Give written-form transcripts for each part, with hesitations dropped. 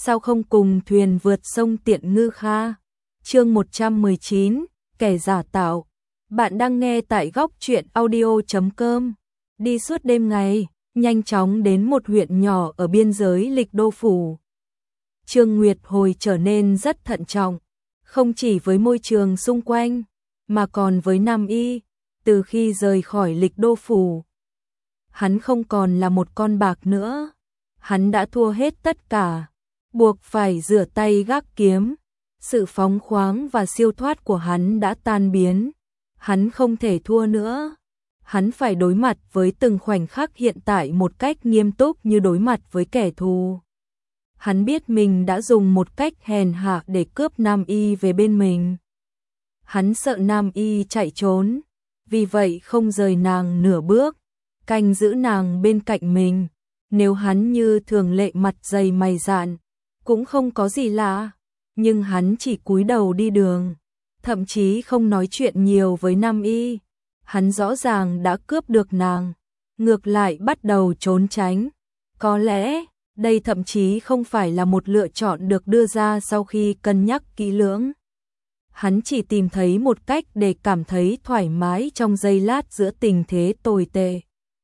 sao không cùng thuyền vượt sông Tiện Ngư Kha. Chương 119, kẻ giả tạo. Bạn đang nghe tại góc truyện audio.com. Đi suốt đêm ngày, nhanh chóng đến một huyện nhỏ ở biên giới Lịch Đô phủ. Trương Nguyệt Hồi trở nên rất thận trọng, không chỉ với môi trường xung quanh, mà còn với Nam Y. Từ khi rời khỏi Lịch Đô phủ, hắn không còn là một con bạc nữa. Hắn đã thua hết tất cả, buộc phải rửa tay gác kiếm. Sự phóng khoáng và siêu thoát của hắn đã tan biến. Hắn không thể thua nữa. Hắn phải đối mặt với từng khoảnh khắc hiện tại một cách nghiêm túc như đối mặt với kẻ thù. Hắn biết mình đã dùng một cách hèn hạ để cướp Nam Y về bên mình. Hắn sợ Nam Y chạy trốn, vì vậy không rời nàng nửa bước, canh giữ nàng bên cạnh mình. Nếu hắn như thường lệ mặt dày mày dạn, cũng không có gì lạ, nhưng hắn chỉ cúi đầu đi đường, thậm chí không nói chuyện nhiều với Nam Y. Hắn rõ ràng đã cướp được nàng, ngược lại bắt đầu trốn tránh. Có lẽ, đây thậm chí không phải là một lựa chọn được đưa ra sau khi cân nhắc kỹ lưỡng. Hắn chỉ tìm thấy một cách để cảm thấy thoải mái trong giây lát giữa tình thế tồi tệ.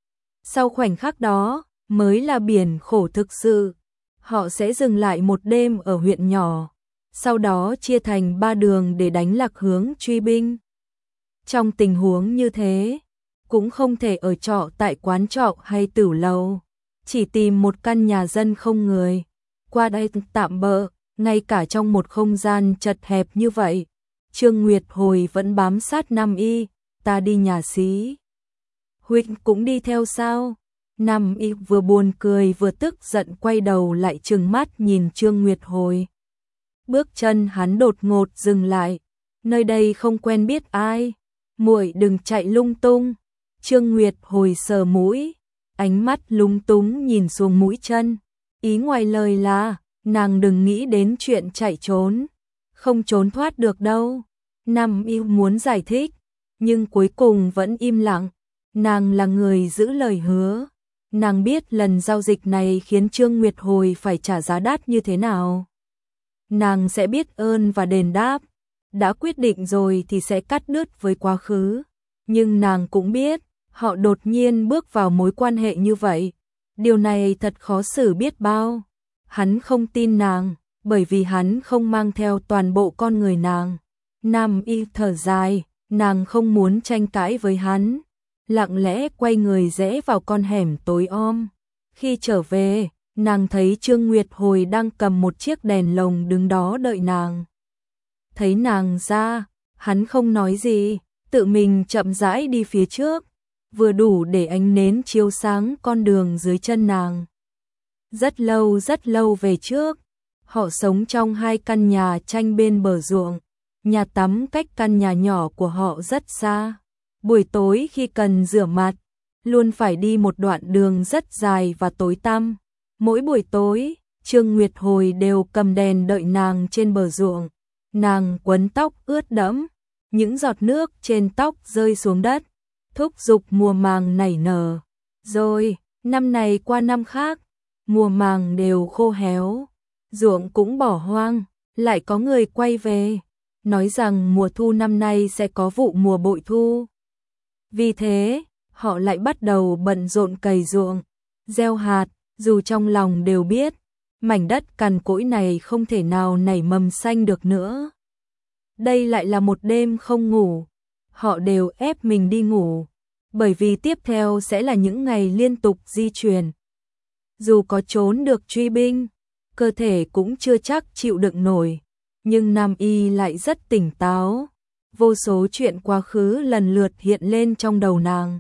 Sau khoảnh khắc đó, mới là biển khổ thực sự. Họ sẽ dừng lại một đêm ở huyện nhỏ, sau đó chia thành 3 đường để đánh lạc hướng truy binh. Trong tình huống như thế, cũng không thể ở trọ tại quán trọ hay tửu lầu, chỉ tìm một căn nhà dân không người. Qua đây tạm bợ, ngay cả trong một không gian chật hẹp như vậy, Trương Nguyệt Hồi vẫn bám sát Nam Y. Ta đi nhà xí, huynh cũng đi theo sao? Nam Y vừa buồn cười vừa tức giận quay đầu lại trừng mắt nhìn Trương Nguyệt Hồi. Bước chân hắn đột ngột dừng lại, nơi đây không quen biết ai, muội đừng chạy lung tung. Trương Nguyệt Hồi sờ mũi, ánh mắt lúng túng nhìn xuống mũi chân, ý ngoài lời là nàng đừng nghĩ đến chuyện chạy trốn, không trốn thoát được đâu. Nam Y muốn giải thích, nhưng cuối cùng vẫn im lặng. Nàng là người giữ lời hứa. Nàng biết lần giao dịch này khiến Trương Nguyệt Hồi phải trả giá đắt như thế nào. Nàng sẽ biết ơn và đền đáp. Đã quyết định rồi thì sẽ cắt đứt với quá khứ. Nhưng nàng cũng biết, họ đột nhiên bước vào mối quan hệ như vậy. Điều này thật khó xử biết bao. Hắn không tin nàng, bởi vì hắn không mang theo toàn bộ con người nàng. Nam Y thở dài, nàng không muốn tranh cãi với hắn. Lặng lẽ quay người rẽ vào con hẻm tối om. Khi trở về, nàng thấy Trương Nguyệt Hồi đang cầm một chiếc đèn lồng đứng đó đợi nàng. Thấy nàng ra, hắn không nói gì, tự mình chậm rãi đi phía trước, vừa đủ để ánh nến chiếu sáng con đường dưới chân nàng. Rất lâu về trước, họ sống trong 2 căn nhà tranh bên bờ ruộng. Nhà tắm cách căn nhà nhỏ của họ rất xa. Buổi tối khi cần rửa mặt, luôn phải đi một đoạn đường rất dài và tối tăm. Mỗi buổi tối, Trương Nguyệt Hồi đều cầm đèn đợi nàng trên bờ ruộng. Nàng quấn tóc ướt đẫm, những giọt nước trên tóc rơi xuống đất, thúc giục mùa màng nảy nở. Rồi, năm này qua năm khác, mùa màng đều khô héo, ruộng cũng bỏ hoang, lại có người quay về, nói rằng mùa thu năm nay sẽ có vụ mùa bội thu. Vì thế, họ lại bắt đầu bận rộn cày ruộng, gieo hạt, dù trong lòng đều biết, mảnh đất cằn cỗi này không thể nào nảy mầm xanh được nữa. Đây lại là một đêm không ngủ, họ đều ép mình đi ngủ, bởi vì tiếp theo sẽ là những ngày liên tục di chuyển. Dù có trốn được truy binh, cơ thể cũng chưa chắc chịu đựng nổi, nhưng Nam Y lại rất tỉnh táo. Vô số chuyện quá khứ lần lượt hiện lên trong đầu nàng.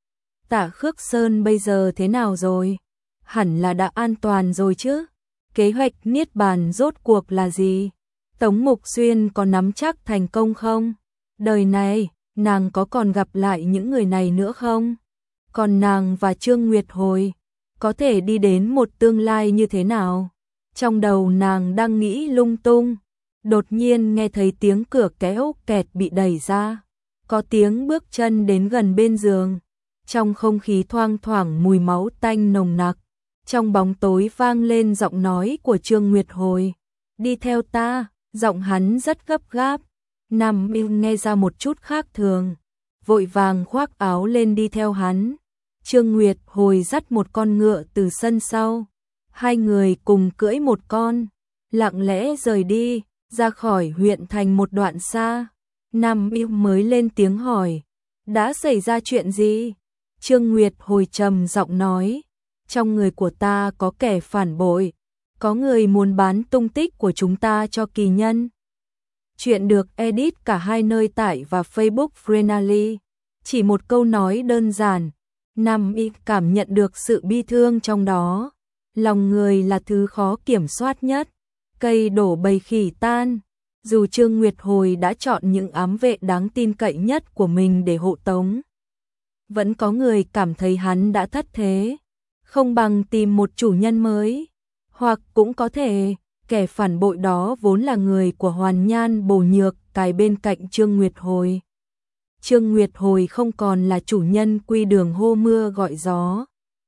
Tạ Khước Sơn bây giờ thế nào rồi? Hẳn là đã an toàn rồi chứ? Kế hoạch niết bàn rốt cuộc là gì? Tống Mục Xuyên có nắm chắc thành công không? Đời này, nàng có còn gặp lại những người này nữa không? Còn nàng và Trương Nguyệt Hồi, có thể đi đến một tương lai như thế nào? Trong đầu nàng đang nghĩ lung tung. Đột nhiên nghe thấy tiếng cửa kéo kẹt bị đẩy ra, có tiếng bước chân đến gần bên giường, trong không khí thoang thoảng mùi máu tanh nồng nặc, Trong bóng tối vang lên giọng nói của Trương Nguyệt Hồi. Đi theo ta, giọng hắn rất gấp gáp. Nam Y nghe ra một chút khác thường, vội vàng khoác áo lên đi theo hắn. Trương Nguyệt Hồi dắt một con ngựa từ sân sau. Hai người cùng cưỡi một con, lặng lẽ rời đi, ra khỏi huyện thành một đoạn xa. Nam Y mới lên tiếng hỏi, đã xảy ra chuyện gì? Trương Nguyệt Hồi trầm giọng nói, trong người của ta có kẻ phản bội, có người muốn bán tung tích của chúng ta cho kỳ nhân. Chuyện được edit cả hai nơi tải và Facebook Friendly. Chỉ một câu nói đơn giản, Nam Y cảm nhận được sự bi thương trong đó. Lòng người là thứ khó kiểm soát nhất, cây đổ bầy khỉ tan. Dù Trương Nguyệt Hồi đã chọn những ám vệ đáng tin cậy nhất của mình để hộ tống, vẫn có người cảm thấy hắn đã thất thế, không bằng tìm một chủ nhân mới. Hoặc cũng có thể, kẻ phản bội đó vốn là người của Hoàn Nhan Bổ Nhược cài bên cạnh Trương Nguyệt Hồi. Trương Nguyệt Hồi không còn là chủ nhân quy đường hô mưa gọi gió.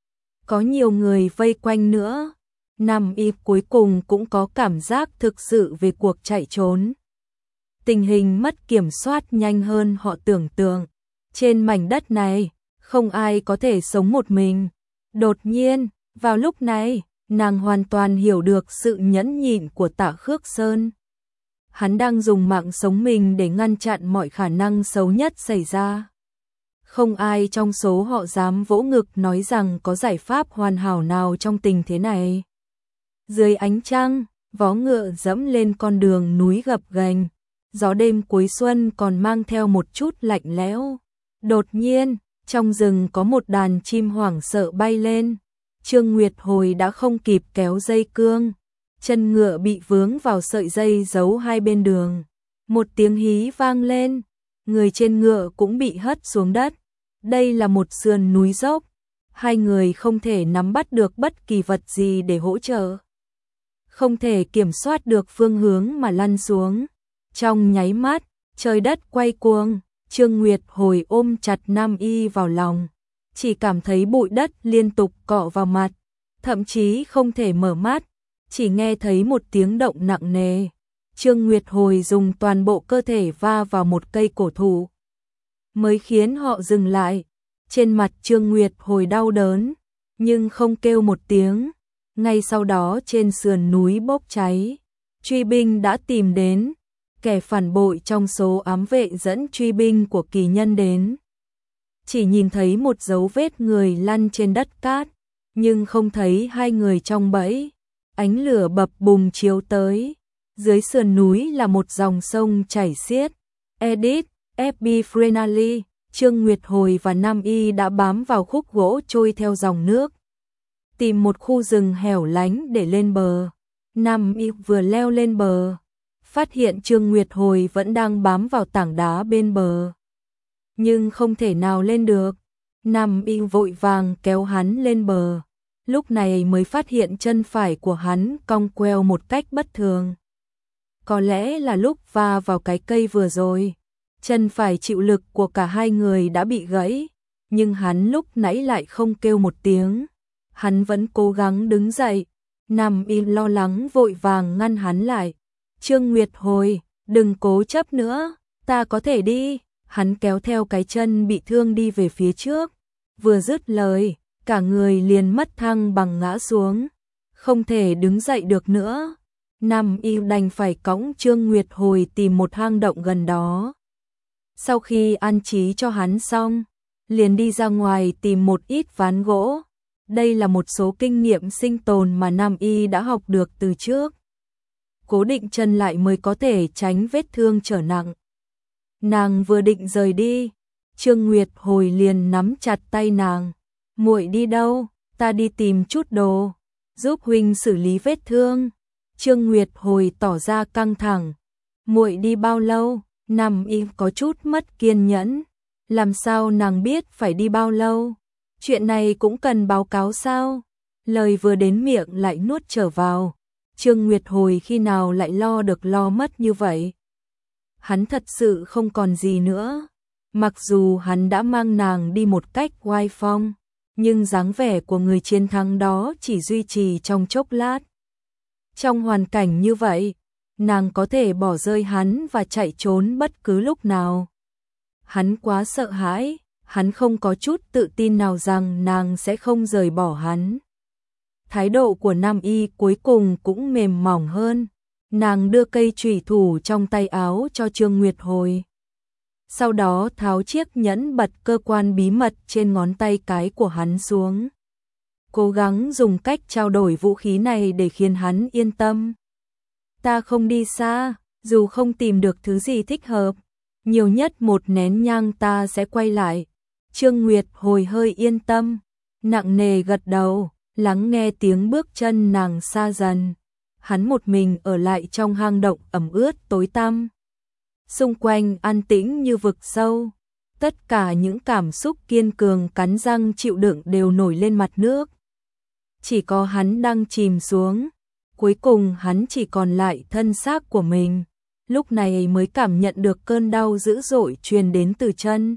Có nhiều người vây quanh nữa. Nam Y cuối cùng cũng có cảm giác thực sự về cuộc chạy trốn. Tình hình mất kiểm soát nhanh hơn họ tưởng tượng. Trên mảnh đất này, không ai có thể sống một mình. Đột nhiên, vào lúc này, nàng hoàn toàn hiểu được sự nhẫn nhịn của Tạ Khước Sơn. Hắn đang dùng mạng sống mình để ngăn chặn mọi khả năng xấu nhất xảy ra. Không ai trong số họ dám vỗ ngực nói rằng có giải pháp hoàn hảo nào trong tình thế này. Dưới ánh trăng, vó ngựa dẫm lên con đường núi gập ghềnh, gió đêm cuối xuân còn mang theo một chút lạnh lẽo. Đột nhiên, trong rừng có một đàn chim hoảng sợ bay lên. Trương Nguyệt Hồi đã không kịp kéo dây cương, chân ngựa bị vướng vào sợi dây giấu hai bên đường. Một tiếng hí vang lên, người trên ngựa cũng bị hất xuống đất. Đây là một sườn núi dốc, hai người không thể nắm bắt được bất kỳ vật gì để hỗ trợ, không thể kiểm soát được phương hướng mà lăn xuống. Trong nháy mắt, trời đất quay cuồng, Trương Nguyệt Hồi ôm chặt Nam Y vào lòng, chỉ cảm thấy bụi đất liên tục cọ vào mặt, thậm chí không thể mở mắt, chỉ nghe thấy một tiếng động nặng nề. Trương Nguyệt Hồi dùng toàn bộ cơ thể va vào một cây cổ thụ, mới khiến họ dừng lại. Trên mặt Trương Nguyệt Hồi đau đớn, nhưng không kêu một tiếng. Ngay sau đó trên sườn núi bốc cháy, truy binh đã tìm đến. Kẻ phản bội trong số ám vệ dẫn truy binh của kỳ nhân đến. Chỉ nhìn thấy một dấu vết người lăn trên đất cát, nhưng không thấy hai người trong bẫy. Ánh lửa bập bùng chiếu tới. Dưới sườn núi là một dòng sông chảy xiết. Edit, FB Friendly. Trương Nguyệt Hồi và Nam Y đã bám vào khúc gỗ trôi theo dòng nước, tìm một khu rừng hẻo lánh để lên bờ. Nam Y vừa leo lên bờ, phát hiện Trương Nguyệt Hồi vẫn đang bám vào tảng đá bên bờ, nhưng không thể nào lên được. Nam Y vội vàng kéo hắn lên bờ, lúc này mới phát hiện chân phải của hắn cong queo một cách bất thường. Có lẽ là lúc va vào cái cây vừa rồi, chân phải chịu lực của cả hai người đã bị gãy, nhưng hắn lúc nãy lại không kêu một tiếng. Hắn vẫn cố gắng đứng dậy. Nam Y lo lắng vội vàng ngăn hắn lại. Trương Nguyệt Hồi, đừng cố chấp nữa, ta có thể đi. Hắn kéo theo cái chân bị thương đi về phía trước. Vừa dứt lời, cả người liền mất thăng bằng ngã xuống, không thể đứng dậy được nữa. Nam Y đành phải cõng Trương Nguyệt Hồi tìm một hang động gần đó. Sau khi an trí cho hắn xong, liền đi ra ngoài tìm một ít ván gỗ. Đây là một số kinh nghiệm sinh tồn mà Nam Y đã học được từ trước. Cố định chân lại mới có thể tránh vết thương trở nặng. Nàng vừa định rời đi, Trương Nguyệt Hồi liền nắm chặt tay nàng. Muội đi đâu? Ta đi tìm chút đồ, giúp huynh xử lý vết thương. Trương Nguyệt Hồi tỏ ra căng thẳng. Muội đi bao lâu? Nam Y có chút mất kiên nhẫn. Làm sao nàng biết phải đi bao lâu? Chuyện này cũng cần báo cáo sao? Lời vừa đến miệng lại nuốt trở vào. Trương Nguyệt Hồi khi nào lại lo được lo mất như vậy? Hắn thật sự không còn gì nữa. Mặc dù hắn đã mang nàng đi một cách oai phong, nhưng dáng vẻ của người chiến thắng đó chỉ duy trì trong chốc lát. Trong hoàn cảnh như vậy, nàng có thể bỏ rơi hắn và chạy trốn bất cứ lúc nào. Hắn quá sợ hãi, hắn không có chút tự tin nào rằng nàng sẽ không rời bỏ hắn. Thái độ của Nam Y cuối cùng cũng mềm mỏng hơn. Nàng đưa cây chùy thủ trong tay áo cho Trương Nguyệt Hồi. Sau đó tháo chiếc nhẫn bật cơ quan bí mật trên ngón tay cái của hắn xuống. Cố gắng dùng cách trao đổi vũ khí này để khiến hắn yên tâm. Ta không đi xa, dù không tìm được thứ gì thích hợp, nhiều nhất một nén nhang ta sẽ quay lại. Trương Nguyệt Hồi hơi yên tâm, nặng nề gật đầu, lắng nghe tiếng bước chân nàng xa dần. Hắn một mình ở lại trong hang động ẩm ướt tối tăm. Xung quanh an tĩnh như vực sâu, tất cả những cảm xúc kiên cường cắn răng chịu đựng đều nổi lên mặt nước. Chỉ có hắn đang chìm xuống, cuối cùng hắn chỉ còn lại thân xác của mình, lúc này mới cảm nhận được cơn đau dữ dội truyền đến từ chân.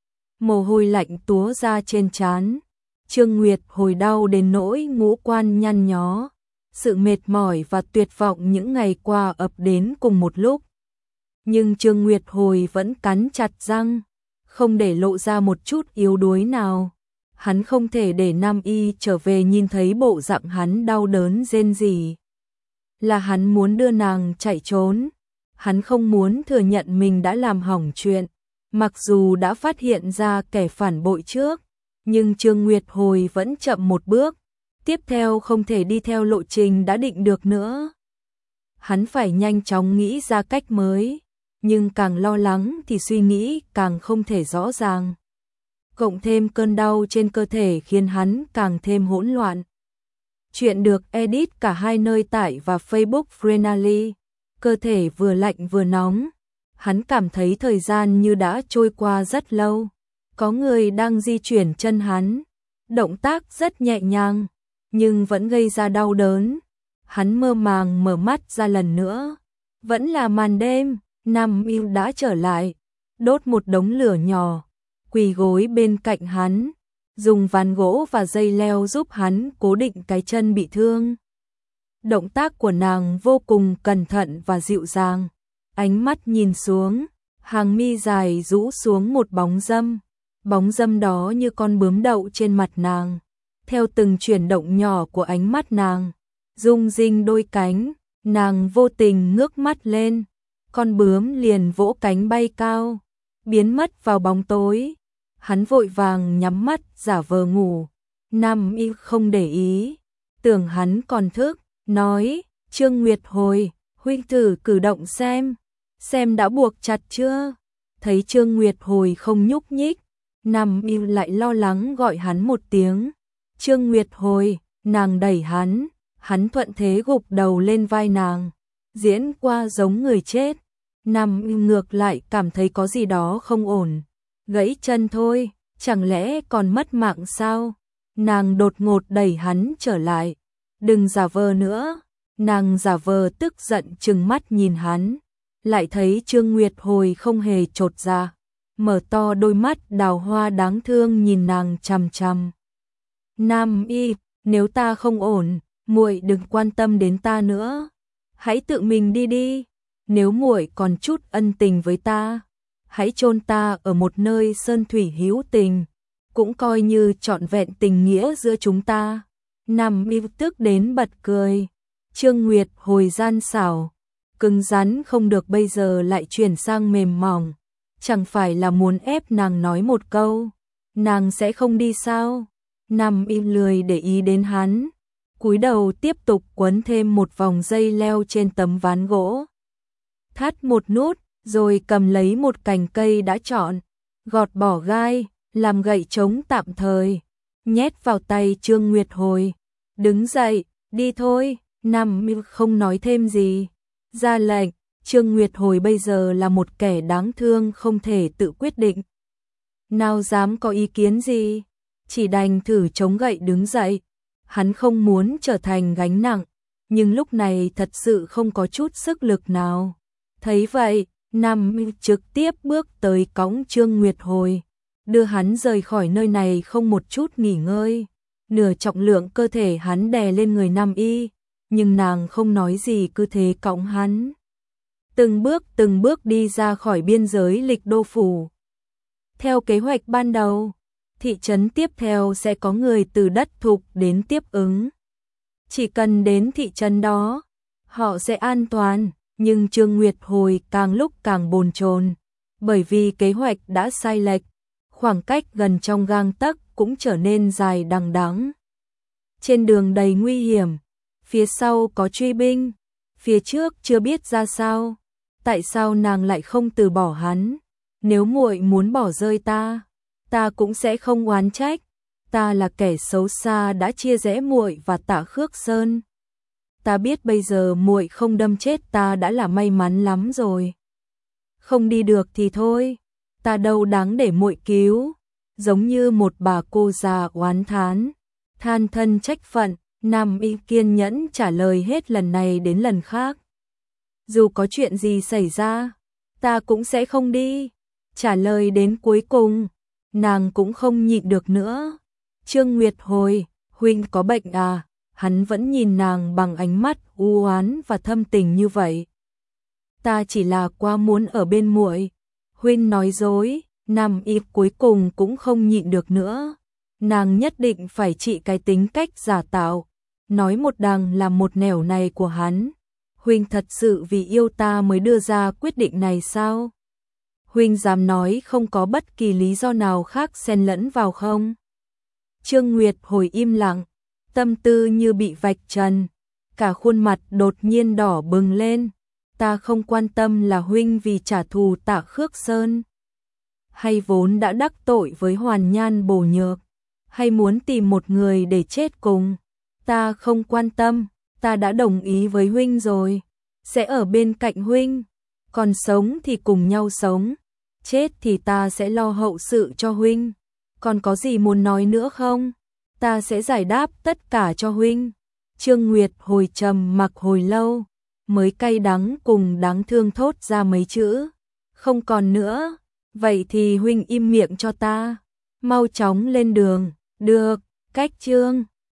Mồ hôi lạnh túa ra trên trán, Trương Nguyệt Hồi đau đến nỗi ngũ quan nhăn nhó, sự mệt mỏi và tuyệt vọng những ngày qua ập đến cùng một lúc. Nhưng Trương Nguyệt Hồi vẫn cắn chặt răng, không để lộ ra một chút yếu đuối nào. Hắn không thể để Nam Y trở về nhìn thấy bộ dạng hắn đau đớn rên rỉ. Là hắn muốn đưa nàng chạy trốn. Hắn không muốn thừa nhận mình đã làm hỏng chuyện. Mặc dù đã phát hiện ra kẻ phản bội trước, nhưng Trương Nguyệt Hồi vẫn chậm một bước. Tiếp theo không thể đi theo lộ trình đã định được nữa. Hắn phải nhanh chóng nghĩ ra cách mới. Nhưng càng lo lắng thì suy nghĩ càng không thể rõ ràng. Cộng thêm cơn đau trên cơ thể khiến hắn càng thêm hỗn loạn. Chuyện được edit cả hai nơi tải và Facebook Frenally. Cơ thể vừa lạnh vừa nóng. Hắn cảm thấy thời gian như đã trôi qua rất lâu. Có người đang di chuyển chân hắn. Động tác rất nhẹ nhàng, nhưng vẫn gây ra đau đớn. Hắn mơ màng mở mắt ra lần nữa. Vẫn là màn đêm, Nam Y đã trở lại. Đốt một đống lửa nhỏ, quỳ gối bên cạnh hắn, dùng ván gỗ và dây leo giúp hắn cố định cái chân bị thương. Động tác của nàng vô cùng cẩn thận và dịu dàng. Ánh mắt nhìn xuống, hàng mi dài rũ xuống một bóng dâm. Bóng dâm đó như con bướm đậu trên mặt nàng. Theo từng chuyển động nhỏ của ánh mắt nàng, rung rinh đôi cánh, nàng vô tình ngước mắt lên. Con bướm liền vỗ cánh bay cao, biến mất vào bóng tối. Hắn vội vàng nhắm mắt giả vờ ngủ. Nam Y không để ý, tưởng hắn còn thức, nói: Trương Nguyệt Hồi, huynh thử cử động xem đã buộc chặt chưa? Thấy Trương Nguyệt Hồi không nhúc nhích, Nam Y lại lo lắng gọi hắn một tiếng. Trương Nguyệt Hồi, nàng đẩy hắn thuận thế gục đầu lên vai nàng, diễn qua giống người chết. Nam Y ngược lại cảm thấy có gì đó không ổn. Gãy chân thôi, chẳng lẽ còn mất mạng sao? Nàng đột ngột đẩy hắn trở lại. Đừng giả vờ nữa. Nàng giả vờ tức giận trừng mắt nhìn hắn. Lại thấy Trương Nguyệt Hồi không hề chột dạ, mở to đôi mắt đào hoa đáng thương nhìn nàng chằm chằm. Nam Y, nếu ta không ổn, muội đừng quan tâm đến ta nữa. Hãy tự mình đi đi. Nếu muội còn chút ân tình với ta, hãy chôn ta ở một nơi sơn thủy hữu tình, cũng coi như trọn vẹn tình nghĩa giữa chúng ta. Nam Y tức đến bật cười. Trương Nguyệt Hồi gian xảo, cứng rắn không được bây giờ lại chuyển sang mềm mỏng. Chẳng phải là muốn ép nàng nói một câu, nàng sẽ không đi sao? Nam Y lười để ý đến hắn, cúi đầu tiếp tục quấn thêm một vòng dây leo trên tấm ván gỗ. Thắt một nút, rồi cầm lấy một cành cây đã chọn, gọt bỏ gai, làm gậy chống tạm thời, nhét vào tay Trương Nguyệt Hồi. Đứng dậy, đi thôi. Nam Y không nói thêm gì, ra lệnh. Trương Nguyệt Hồi bây giờ là một kẻ đáng thương không thể tự quyết định. Nào dám có ý kiến gì, chỉ đành thử chống gậy đứng dậy. Hắn không muốn trở thành gánh nặng, nhưng lúc này thật sự không có chút sức lực nào. Thấy vậy, Nam Y trực tiếp bước tới cõng Trương Nguyệt Hồi, đưa hắn rời khỏi nơi này không một chút nghỉ ngơi. Nửa trọng lượng cơ thể hắn đè lên người Nam Y, nhưng nàng không nói gì cứ thế cõng hắn. Từng bước đi ra khỏi biên giới Lịch Đô phủ. Theo kế hoạch ban đầu, thị trấn tiếp theo sẽ có người từ đất thục đến tiếp ứng. Chỉ cần đến thị trấn đó, họ sẽ an toàn, nhưng Trương Nguyệt Hồi càng lúc càng bồn chồn, bởi vì kế hoạch đã sai lệch, khoảng cách gần trong gang tấc cũng trở nên dài đằng đẵng. Trên đường đầy nguy hiểm, phía sau có truy binh, phía trước chưa biết ra sao, tại sao nàng lại không từ bỏ hắn? Nếu muội muốn bỏ rơi ta, ta cũng sẽ không oán trách, ta là kẻ xấu xa đã chia rẽ muội và Tạ Khước Sơn. Ta biết bây giờ muội không đâm chết ta đã là may mắn lắm rồi. Không đi được thì thôi, ta đâu đáng để muội cứu. Giống như một bà cô già oán thán, than thân trách phận, Nam Y kiên nhẫn trả lời hết lần này đến lần khác. Dù có chuyện gì xảy ra, ta cũng sẽ không đi. Trả lời đến cuối cùng, nàng cũng không nhịn được nữa. Trương Nguyệt Hồi, huynh có bệnh à? Hắn vẫn nhìn nàng bằng ánh mắt u oán và thâm tình như vậy. Ta chỉ là quá muốn ở bên muội. Huynh nói dối. Nam Y cuối cùng cũng không nhịn được nữa. Nàng nhất định phải trị cái tính cách giả tạo, nói một đằng làm một nẻo này của hắn. Huynh thật sự vì yêu ta mới đưa ra quyết định này sao? Huynh dám nói không có bất kỳ lý do nào khác xen lẫn vào không? Trương Nguyệt Hồi im lặng, tâm tư như bị vạch trần, cả khuôn mặt đột nhiên đỏ bừng lên. Ta không quan tâm là huynh vì trả thù Tạ Khước Sơn, hay vốn đã đắc tội với Hoàn Nhan Bổ Nhược, hay muốn tìm một người để chết cùng. Ta không quan tâm, ta đã đồng ý với huynh rồi, sẽ ở bên cạnh huynh, còn sống thì cùng nhau sống, chết thì ta sẽ lo hậu sự cho huynh. Còn có gì muốn nói nữa không? Ta sẽ giải đáp tất cả cho huynh. Trương Nguyệt Hồi trầm mặc hồi lâu, mới cay đắng cùng đáng thương thốt ra mấy chữ. Không còn nữa, vậy thì huynh im miệng cho ta, mau chóng lên đường. Được, cách chương